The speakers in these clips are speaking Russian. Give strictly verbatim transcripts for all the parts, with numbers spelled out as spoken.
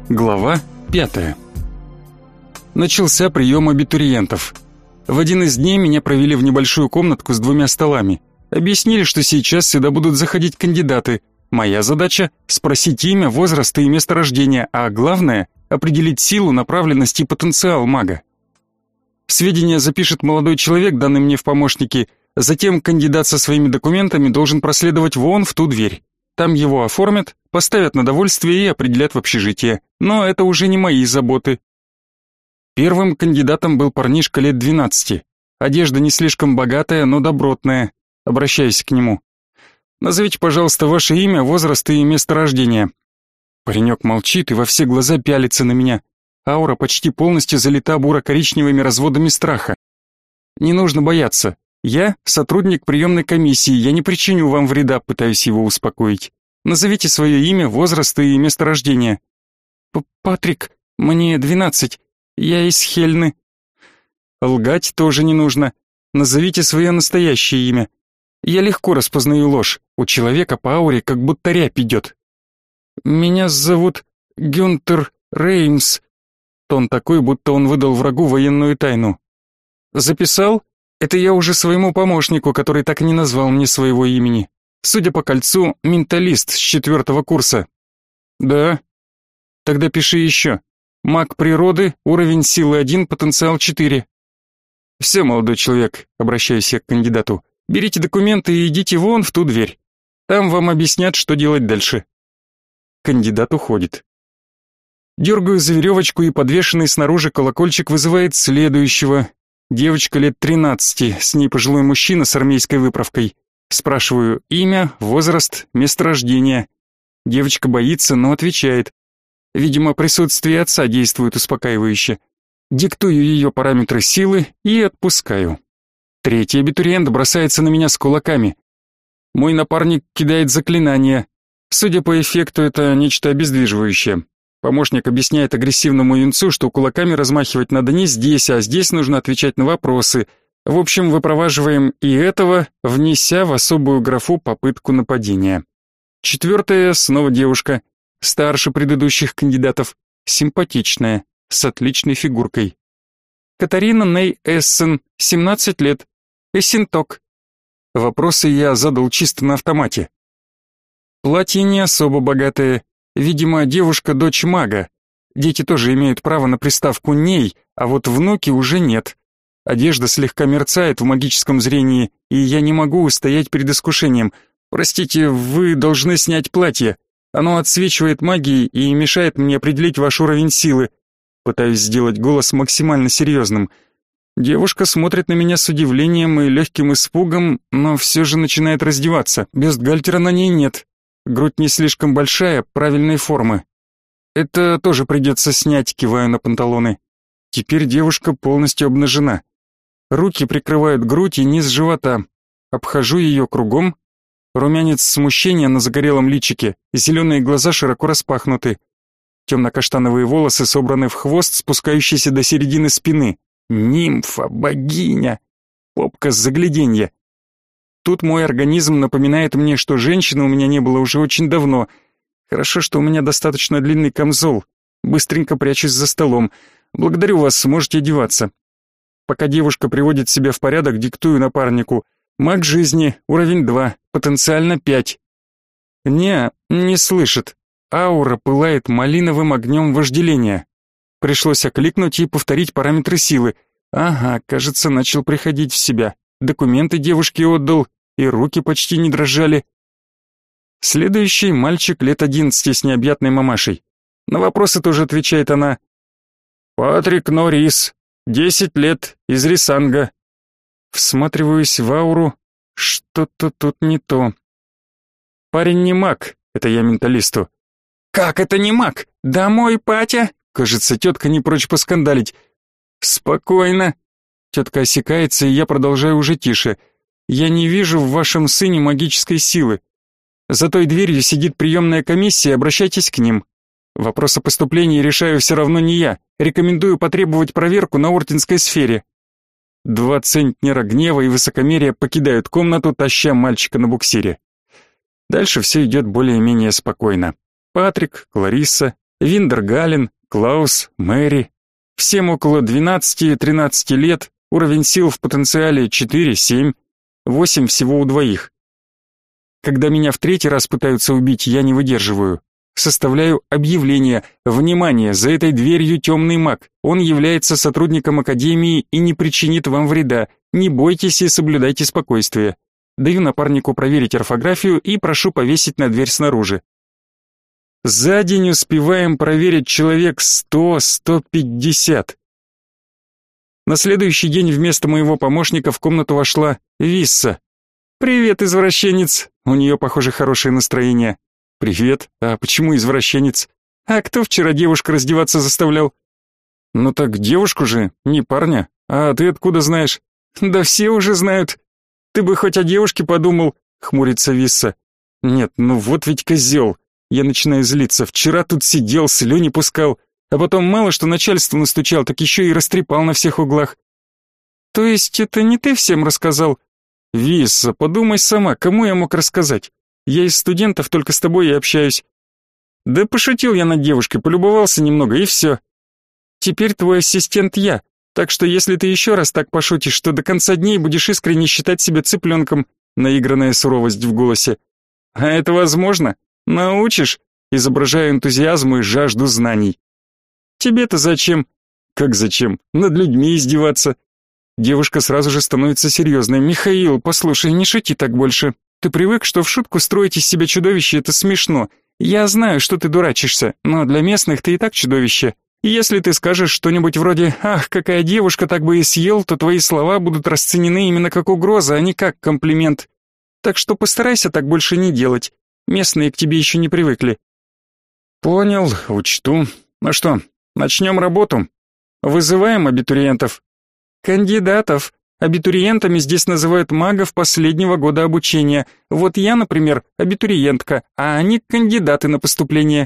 Глава пятая. Начался прием абитуриентов. В один из дней меня провели в небольшую комнатку с двумя столами. Объяснили, что сейчас сюда будут заходить кандидаты. Моя задача — спросить имя, возраст и место рождения, а главное — определить силу, направленность и потенциал мага. Сведения запишет молодой человек, данный мне в помощники. Затем кандидат со своими документами должен проследовать вон в ту дверь. Там его оформят, поставят на довольствие и определят в общежитие. Но это уже не мои заботы. Первым кандидатом был парнишка лет двенадцати. Одежда не слишком богатая, но добротная. Обращаюсь к нему. Назовите, пожалуйста, ваше имя, возраст и место рождения. Паренек молчит и во все глаза пялится на меня. Аура почти полностью залита буро-коричневыми разводами страха. Не нужно бояться. Я сотрудник приемной комиссии, я не причиню вам вреда, пытаюсь его успокоить. Назовите свое имя, возраст и место рождения. Патрик, мне двенадцать. Я из Хельны. Лгать тоже не нужно. Назовите свое настоящее имя. Я легко распознаю ложь. У человека по ауре как будто рябь идет. Меня зовут Гюнтер Реймс. Тон такой, будто он выдал врагу военную тайну. Записал? Это я уже своему помощнику, который так и не назвал мне своего имени. Судя по кольцу, менталист с четвертого курса. Да. Тогда пиши еще. Маг природы, уровень силы один, потенциал четыре. Все, молодой человек, обращаюсь я к кандидату. Берите документы и идите вон в ту дверь. Там вам объяснят, что делать дальше. Кандидат уходит. Дергаю за веревочку, и подвешенный снаружи колокольчик вызывает следующего. Девочка лет тринадцати, с ней пожилой мужчина с армейской выправкой. Спрашиваю имя, возраст, место рождения. Девочка боится, но отвечает. Видимо, присутствие отца действует успокаивающе. Диктую ее параметры силы и отпускаю. Третий абитуриент бросается на меня с кулаками. Мой напарник кидает заклинание. Судя по эффекту, это нечто обездвиживающее. Помощник объясняет агрессивному юнцу, что кулаками размахивать надо не здесь, а здесь нужно отвечать на вопросы. В общем, выпроваживаем и этого, внеся в особую графу попытку нападения. Четвертая снова девушка, старше предыдущих кандидатов, симпатичная, с отличной фигуркой. Катарина Ней Эссен, семнадцать лет, эссенток. Вопросы я задал чисто на автомате. Платье не особо богатое. Видимо, девушка дочь мага. Дети тоже имеют право на приставку «ней», а вот внуки уже нет. Одежда слегка мерцает в магическом зрении, и я не могу устоять перед искушением. Простите, вы должны снять платье. Оно отсвечивает магией и мешает мне определить ваш уровень силы. Пытаюсь сделать голос максимально серьезным. Девушка смотрит на меня с удивлением и легким испугом, но все же начинает раздеваться. Бюстгальтера на ней нет. Грудь не слишком большая, правильной формы. Это тоже придется снять, киваю на панталоны. Теперь девушка полностью обнажена. Руки прикрывают грудь и низ живота. Обхожу ее кругом. Румянец смущения на загорелом личике, зеленые глаза широко распахнуты. Темно-каштановые волосы собраны в хвост, спускающийся до середины спины. Нимфа, богиня, попка с загляденья. Тут мой организм напоминает мне, что женщины у меня не было уже очень давно. Хорошо, что у меня достаточно длинный камзол. Быстренько прячусь за столом. Благодарю вас, можете одеваться. Пока девушка приводит себя в порядок, диктую напарнику. Маг жизни, уровень два, потенциально пять. Не, не слышит. Аура пылает малиновым огнем вожделения. Пришлось окликнуть и повторить параметры силы. Ага, кажется, начал приходить в себя. Документы девушке отдал, и руки почти не дрожали. Следующий мальчик лет одиннадцати с необъятной мамашей. На вопросы тоже отвечает она. Патрик Норрис, десять лет, из Рисанга. Всматриваюсь в ауру. Что-то тут не то. Парень не маг, это я менталисту. Как это не маг? Домой, Патя? Кажется, тетка не прочь поскандалить. Спокойно. Тетка осекается, и я продолжаю уже тише. Я не вижу в вашем сыне магической силы. За той дверью сидит приемная комиссия, обращайтесь к ним. Вопрос о поступлении решаю все равно не я. Рекомендую потребовать проверку на Ортинской сфере. Два центнера гнева и высокомерия покидают комнату, таща мальчика на буксире. Дальше все идет более-менее спокойно. Патрик, Кларисса, Виндергален, Клаус, Мэри. Всем около двенадцати-тринадцати лет, уровень сил в потенциале четыре-семь, восемь всего у двоих. Когда меня в третий раз пытаются убить, я не выдерживаю. Составляю объявление. Внимание, за этой дверью темный маг. Он является сотрудником Академии и не причинит вам вреда. Не бойтесь и соблюдайте спокойствие. Даю напарнику проверить орфографию и прошу повесить на дверь снаружи. За день успеваем проверить человек сто-сто пятьдесят. На следующий день вместо моего помощника в комнату вошла Висса. «Привет, извращенец!» У нее, похоже, хорошее настроение. «Привет. А почему извращенец? А кто вчера девушку раздеваться заставлял?» «Ну так девушку же, не парня. А ты откуда знаешь?» «Да все уже знают. Ты бы хоть о девушке подумал», — хмурится Висса. «Нет, ну вот ведь козел. Я начинаю злиться. Вчера тут сидел, слюни пускал, а потом мало что начальству настучал, так еще и растрепал на всех углах». «То есть это не ты всем рассказал?» «Висса, подумай сама, кому я мог рассказать? Я из студентов только с тобой и общаюсь». «Да пошутил я над девушкой, полюбовался немного и все. Теперь твой ассистент я, так что если ты еще раз так пошутишь, то до конца дней будешь искренне считать себя цыпленком», наигранная суровость в голосе. «А это возможно? Научишь?» Изображаю энтузиазм и жажду знаний. «Тебе-то зачем?» «Как зачем? Над людьми издеваться». Девушка сразу же становится серьезной. «Михаил, послушай, не шути так больше. Ты привык, что в шутку строить из себя чудовище — это смешно. Я знаю, что ты дурачишься, но для местных ты и так чудовище. Если ты скажешь что-нибудь вроде «Ах, какая девушка, так бы и съел», то твои слова будут расценены именно как угроза, а не как комплимент. Так что постарайся так больше не делать. Местные к тебе еще не привыкли». «Понял, учту. Ну что, начнем работу? Вызываем абитуриентов». «Кандидатов. Абитуриентами здесь называют магов последнего года обучения. Вот я, например, абитуриентка, а они кандидаты на поступление».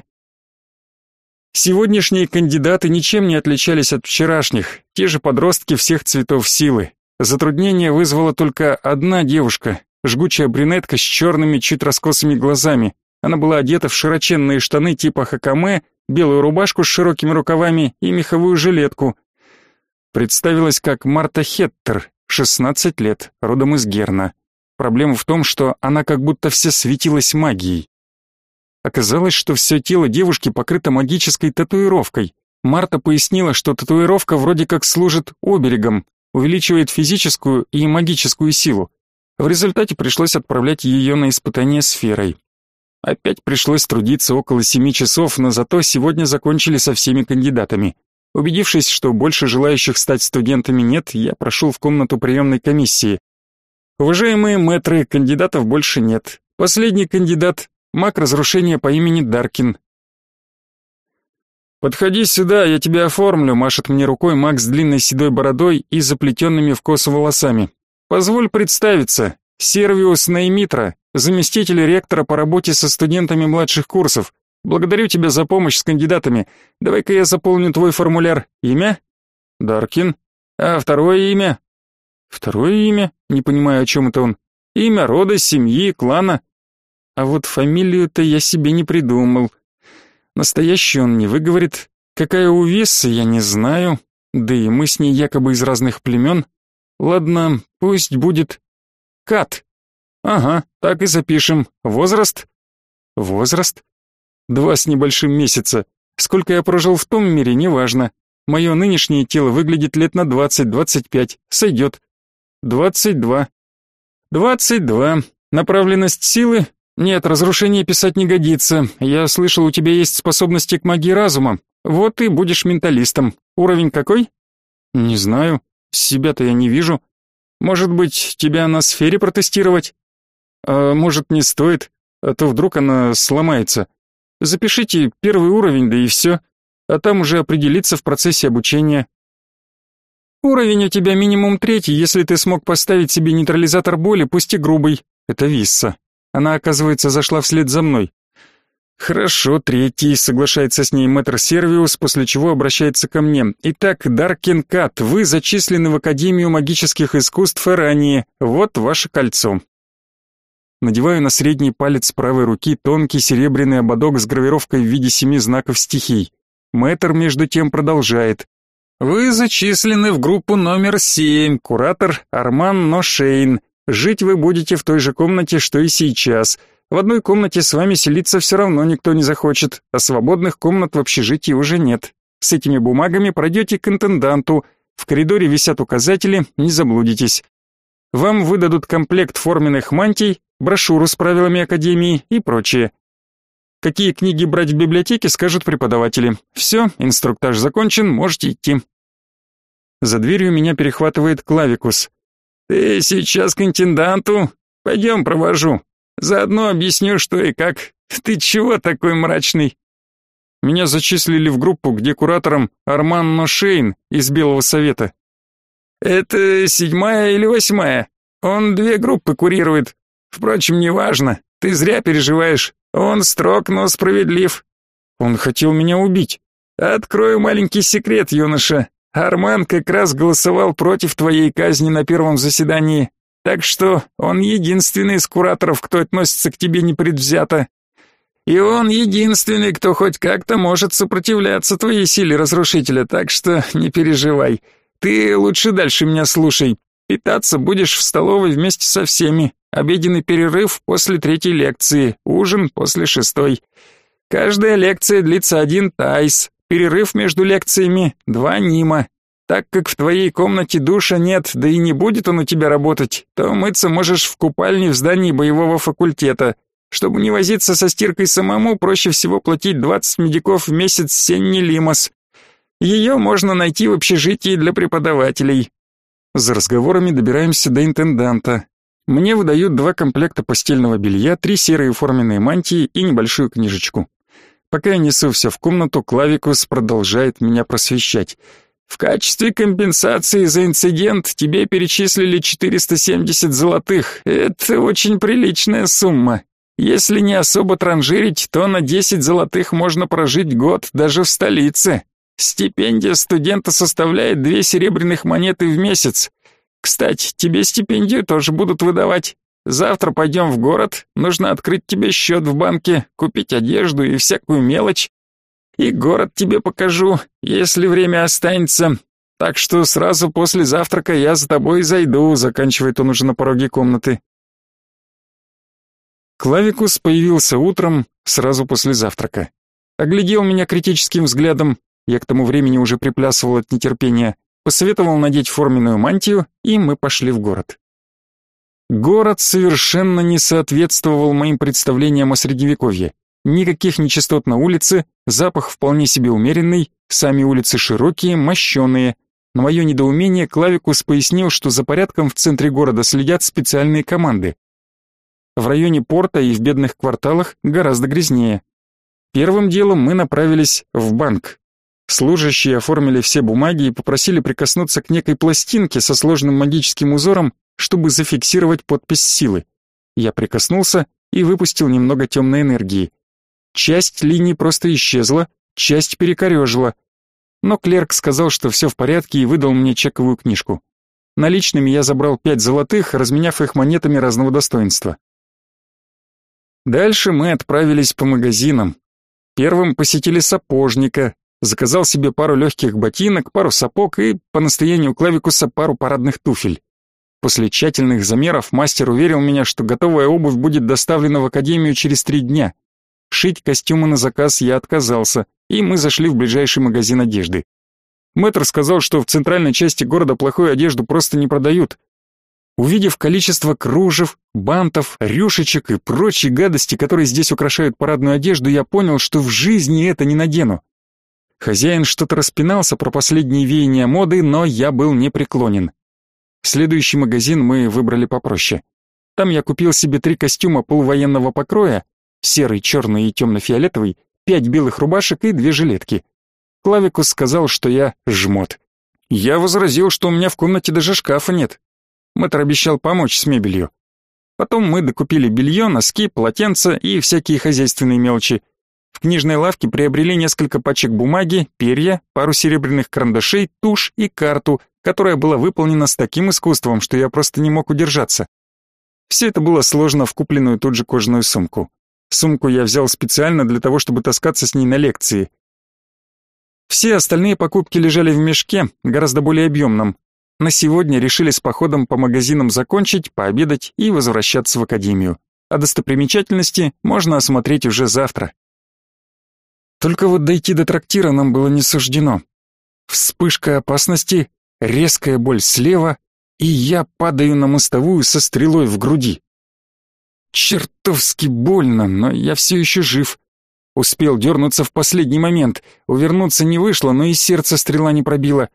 Сегодняшние кандидаты ничем не отличались от вчерашних, те же подростки всех цветов силы. Затруднение вызвала только одна девушка, жгучая брюнетка с черными, чуть раскосыми глазами. Она была одета в широченные штаны типа хакаме, белую рубашку с широкими рукавами и меховую жилетку. Представилась как Марта Хеттер, шестнадцать лет, родом из Герна. Проблема в том, что она как будто вся светилась магией. Оказалось, что все тело девушки покрыто магической татуировкой. Марта пояснила, что татуировка вроде как служит оберегом, увеличивает физическую и магическую силу. В результате пришлось отправлять ее на испытание сферой. Опять пришлось трудиться около семи часов, но зато сегодня закончили со всеми кандидатами. Убедившись, что больше желающих стать студентами нет, я прошел в комнату приемной комиссии. Уважаемые мэтры, кандидатов больше нет. Последний кандидат — маг разрушения по имени Даркин. «Подходи сюда, я тебя оформлю», — машет мне рукой маг с длинной седой бородой и заплетенными в косу волосами. «Позволь представиться, Сервиус Неймитра, заместитель ректора по работе со студентами младших курсов. Благодарю тебя за помощь с кандидатами. Давай-ка я заполню твой формуляр. Имя? Даркин. А второе имя? Второе имя? Не понимаю, о чем это он. Имя рода, семьи, клана. А вот фамилию-то я себе не придумал. Настоящий он не выговорит. Какая у Виссы, я не знаю. Да и мы с ней якобы из разных племен. Ладно, пусть будет Кат. Ага, так и запишем. Возраст? Возраст? Два с небольшим месяца. Сколько я прожил в том мире, неважно. Мое нынешнее тело выглядит лет на двадцать-двадцать пять. Сойдет. Двадцать два. Двадцать два. Направленность силы? Нет, разрушение писать не годится. Я слышал, у тебя есть способности к магии разума. Вот и будешь менталистом. Уровень какой? Не знаю. Себя-то я не вижу. Может быть, тебя на сфере протестировать? А может, не стоит, а то вдруг она сломается. Запишите первый уровень, да и все, а там уже определиться в процессе обучения. Уровень у тебя минимум третий, если ты смог поставить себе нейтрализатор боли, пусть и грубый. Это Висса. Она, оказывается, зашла вслед за мной. Хорошо, третий, соглашается с ней мэтр Сервиус, после чего обращается ко мне. Итак, Даркин Кат, вы зачислены в Академию магических искусств Эрании. Вот ваше кольцо. Надеваю на средний палец правой руки тонкий серебряный ободок с гравировкой в виде семи знаков стихий. Мэтр между тем продолжает. Вы зачислены в группу номер семь, куратор Арман Ношейн. Жить вы будете в той же комнате, что и сейчас. В одной комнате с вами селиться все равно никто не захочет, а свободных комнат в общежитии уже нет. С этими бумагами пройдете к интенданту. В коридоре висят указатели, не заблудитесь. Вам выдадут комплект форменных мантий, брошюру с правилами академии и прочее. Какие книги брать в библиотеке, скажут преподаватели. Все, инструктаж закончен, можете идти. За дверью меня перехватывает Клавикус. Ты сейчас к интенданту? Пойдем провожу. Заодно объясню, что и как. Ты чего такой мрачный? Меня зачислили в группу, где куратором Арман Ношейн из Белого Совета. Это седьмая или восьмая? Он две группы курирует. Впрочем, неважно. Ты зря переживаешь. Он строг, но справедлив. Он хотел меня убить. Открою маленький секрет, юноша. Арман как раз голосовал против твоей казни на первом заседании. Так что он единственный из кураторов, кто относится к тебе непредвзято. И он единственный, кто хоть как-то может сопротивляться твоей силе разрушителя, так что не переживай. Ты лучше дальше меня слушай. Питаться будешь в столовой вместе со всеми. Обеденный перерыв после третьей лекции, ужин после шестой. Каждая лекция длится один тайс, перерыв между лекциями два нима. Так как в твоей комнате душа нет, да и не будет он у тебя работать, то мыться можешь в купальне в здании боевого факультета. Чтобы не возиться со стиркой самому, проще всего платить двадцать медиков в месяц Сенни Лимас. Ее можно найти в общежитии для преподавателей. За разговорами добираемся до интенданта. Мне выдают два комплекта постельного белья, три серые форменные мантии и небольшую книжечку. Пока я несу все в комнату, Клавикус продолжает меня просвещать. В качестве компенсации за инцидент тебе перечислили четыреста семьдесят золотых. Это очень приличная сумма. Если не особо транжирить, то на десять золотых можно прожить год даже в столице. Стипендия студента составляет две серебряных монеты в месяц. Кстати, тебе стипендию тоже будут выдавать. Завтра пойдем в город, нужно открыть тебе счет в банке, купить одежду и всякую мелочь. И город тебе покажу, если время останется. Так что сразу после завтрака я за тобой зайду, заканчивает он уже на пороге комнаты. Клавикус появился утром, сразу после завтрака. Оглядел меня критическим взглядом, я к тому времени уже приплясывал от нетерпения, посоветовал надеть форменную мантию, и мы пошли в город. Город совершенно не соответствовал моим представлениям о Средневековье. Никаких нечистот на улице, запах вполне себе умеренный, сами улицы широкие, мощеные. На мое недоумение Клавикус пояснил, что за порядком в центре города следят специальные команды. В районе порта и в бедных кварталах гораздо грязнее. Первым делом мы направились в банк. Служащие оформили все бумаги и попросили прикоснуться к некой пластинке со сложным магическим узором, чтобы зафиксировать подпись силы. Я прикоснулся и выпустил немного темной энергии. Часть линий просто исчезла, часть перекорежила. Но клерк сказал, что все в порядке, и выдал мне чековую книжку. Наличными я забрал пять золотых, разменяв их монетами разного достоинства. Дальше мы отправились по магазинам. Первым посетили сапожника, заказал себе пару легких ботинок, пару сапог и, по настоянию Клавикуса, пару парадных туфель. После тщательных замеров мастер уверил меня, что готовая обувь будет доставлена в академию через три дня. Шить костюмы на заказ я отказался, и мы зашли в ближайший магазин одежды. Мэтр сказал, что в центральной части города плохую одежду просто не продают. Увидев количество кружев, бантов, рюшечек и прочей гадости, которые здесь украшают парадную одежду, я понял, что в жизни это не надену. Хозяин что-то распинался про последние веяния моды, но я был непреклонен. Следующий магазин мы выбрали попроще. Там я купил себе три костюма полувоенного покроя, серый, черный и темно-фиолетовый, пять белых рубашек и две жилетки. Клавикус сказал, что я жмот. Я возразил, что у меня в комнате даже шкафа нет. Мэтр обещал помочь с мебелью. Потом мы докупили белье, носки, полотенца и всякие хозяйственные мелочи. В книжной лавке приобрели несколько пачек бумаги, перья, пару серебряных карандашей, тушь и карту, которая была выполнена с таким искусством, что я просто не мог удержаться. Все это было сложено в купленную тут же кожаную сумку. Сумку я взял специально для того, чтобы таскаться с ней на лекции. Все остальные покупки лежали в мешке, гораздо более объемном. На сегодня решили с походом по магазинам закончить, пообедать и возвращаться в академию. А достопримечательности можно осмотреть уже завтра. Только вот дойти до трактира нам было не суждено. Вспышка опасности, резкая боль слева, и я падаю на мостовую со стрелой в груди. Чертовски больно, но я все еще жив. Успел дернуться в последний момент. Увернуться не вышло, но и сердце стрела не пробила.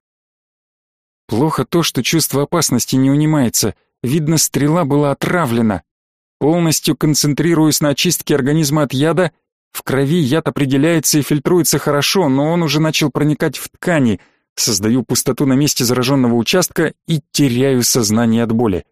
Плохо то, что чувство опасности не унимается. Видно, стрела была отравлена. Полностью концентрируясь на очистке организма от яда, в крови яд определяется и фильтруется хорошо, но он уже начал проникать в ткани. Создаю пустоту на месте зараженного участка и теряю сознание от боли.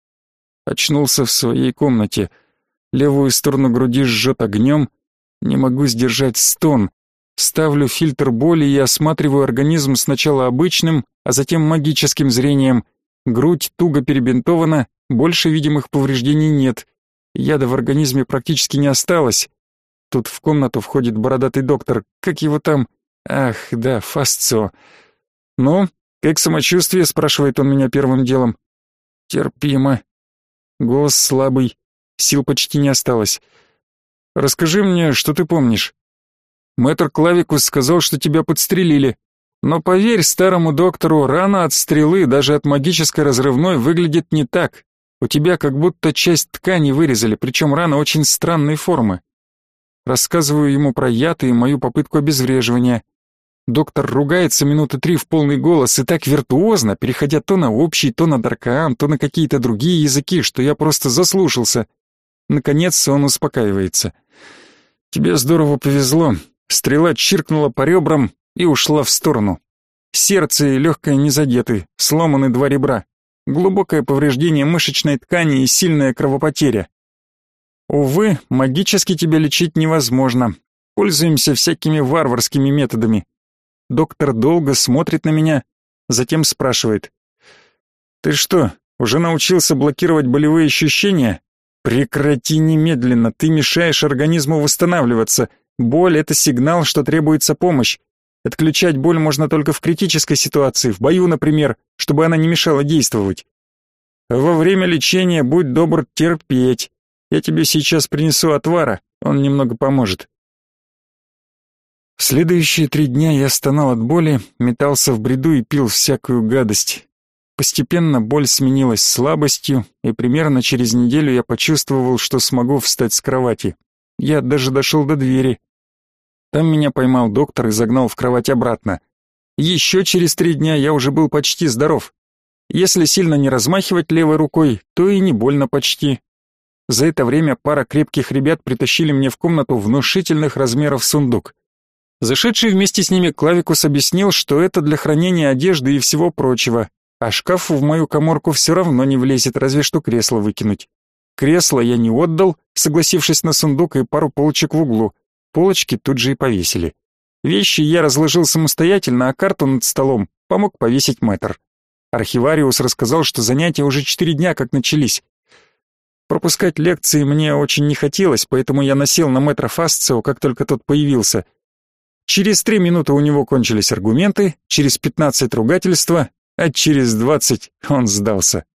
Очнулся в своей комнате. Левую сторону груди жжет огнем. Не могу сдержать стон. Ставлю фильтр боли и осматриваю организм сначала обычным, а затем магическим зрением. Грудь туго перебинтована, больше видимых повреждений нет. Яда в организме практически не осталось. Тут в комнату входит бородатый доктор. Как его там? Ах, да, Фасцио. «Ну, как самочувствие?» — спрашивает он меня первым делом. «Терпимо». Голос слабый, сил почти не осталось. «Расскажи мне, что ты помнишь?» «Мэтр Клавикус сказал, что тебя подстрелили. Но поверь старому доктору, рана от стрелы, даже от магической разрывной, выглядит не так. У тебя как будто часть ткани вырезали, причем рана очень странной формы». Рассказываю ему про яд и мою попытку обезвреживания. Доктор ругается минуты три в полный голос и так виртуозно, переходя то на общий, то на даркаан, то на какие-то другие языки, что я просто заслушался. Наконец он успокаивается. «Тебе здорово повезло. Стрела чиркнула по ребрам и ушла в сторону. Сердце и легкое не задеты, сломаны два ребра. Глубокое повреждение мышечной ткани и сильная кровопотеря. Увы, магически тебя лечить невозможно. Пользуемся всякими варварскими методами». Доктор долго смотрит на меня, затем спрашивает: «Ты что, уже научился блокировать болевые ощущения? Прекрати немедленно, ты мешаешь организму восстанавливаться. Боль — это сигнал, что требуется помощь. Отключать боль можно только в критической ситуации, в бою, например, чтобы она не мешала действовать. Во время лечения будь добр терпеть. Я тебе сейчас принесу отвара, он немного поможет». В следующие три дня я стонал от боли, метался в бреду и пил всякую гадость. Постепенно боль сменилась слабостью, и примерно через неделю я почувствовал, что смогу встать с кровати. Я даже дошел до двери. Там меня поймал доктор и загнал в кровать обратно. Еще через три дня я уже был почти здоров. Если сильно не размахивать левой рукой, то и не больно почти. За это время пара крепких ребят притащили мне в комнату внушительных размеров сундук. Зашедший вместе с ними Клавикус объяснил, что это для хранения одежды и всего прочего, а шкаф в мою каморку все равно не влезет, разве что кресло выкинуть. Кресло я не отдал, согласившись на сундук и пару полочек в углу. Полочки тут же и повесили. Вещи я разложил самостоятельно, а карту над столом помог повесить мэтр. Архивариус рассказал, что занятия уже четыре дня как начались. Пропускать лекции мне очень не хотелось, поэтому я насел на мэтра Фасцио, как только тот появился. Через три минуты у него кончились аргументы, через пятнадцать ругательства, а через двадцать он сдался.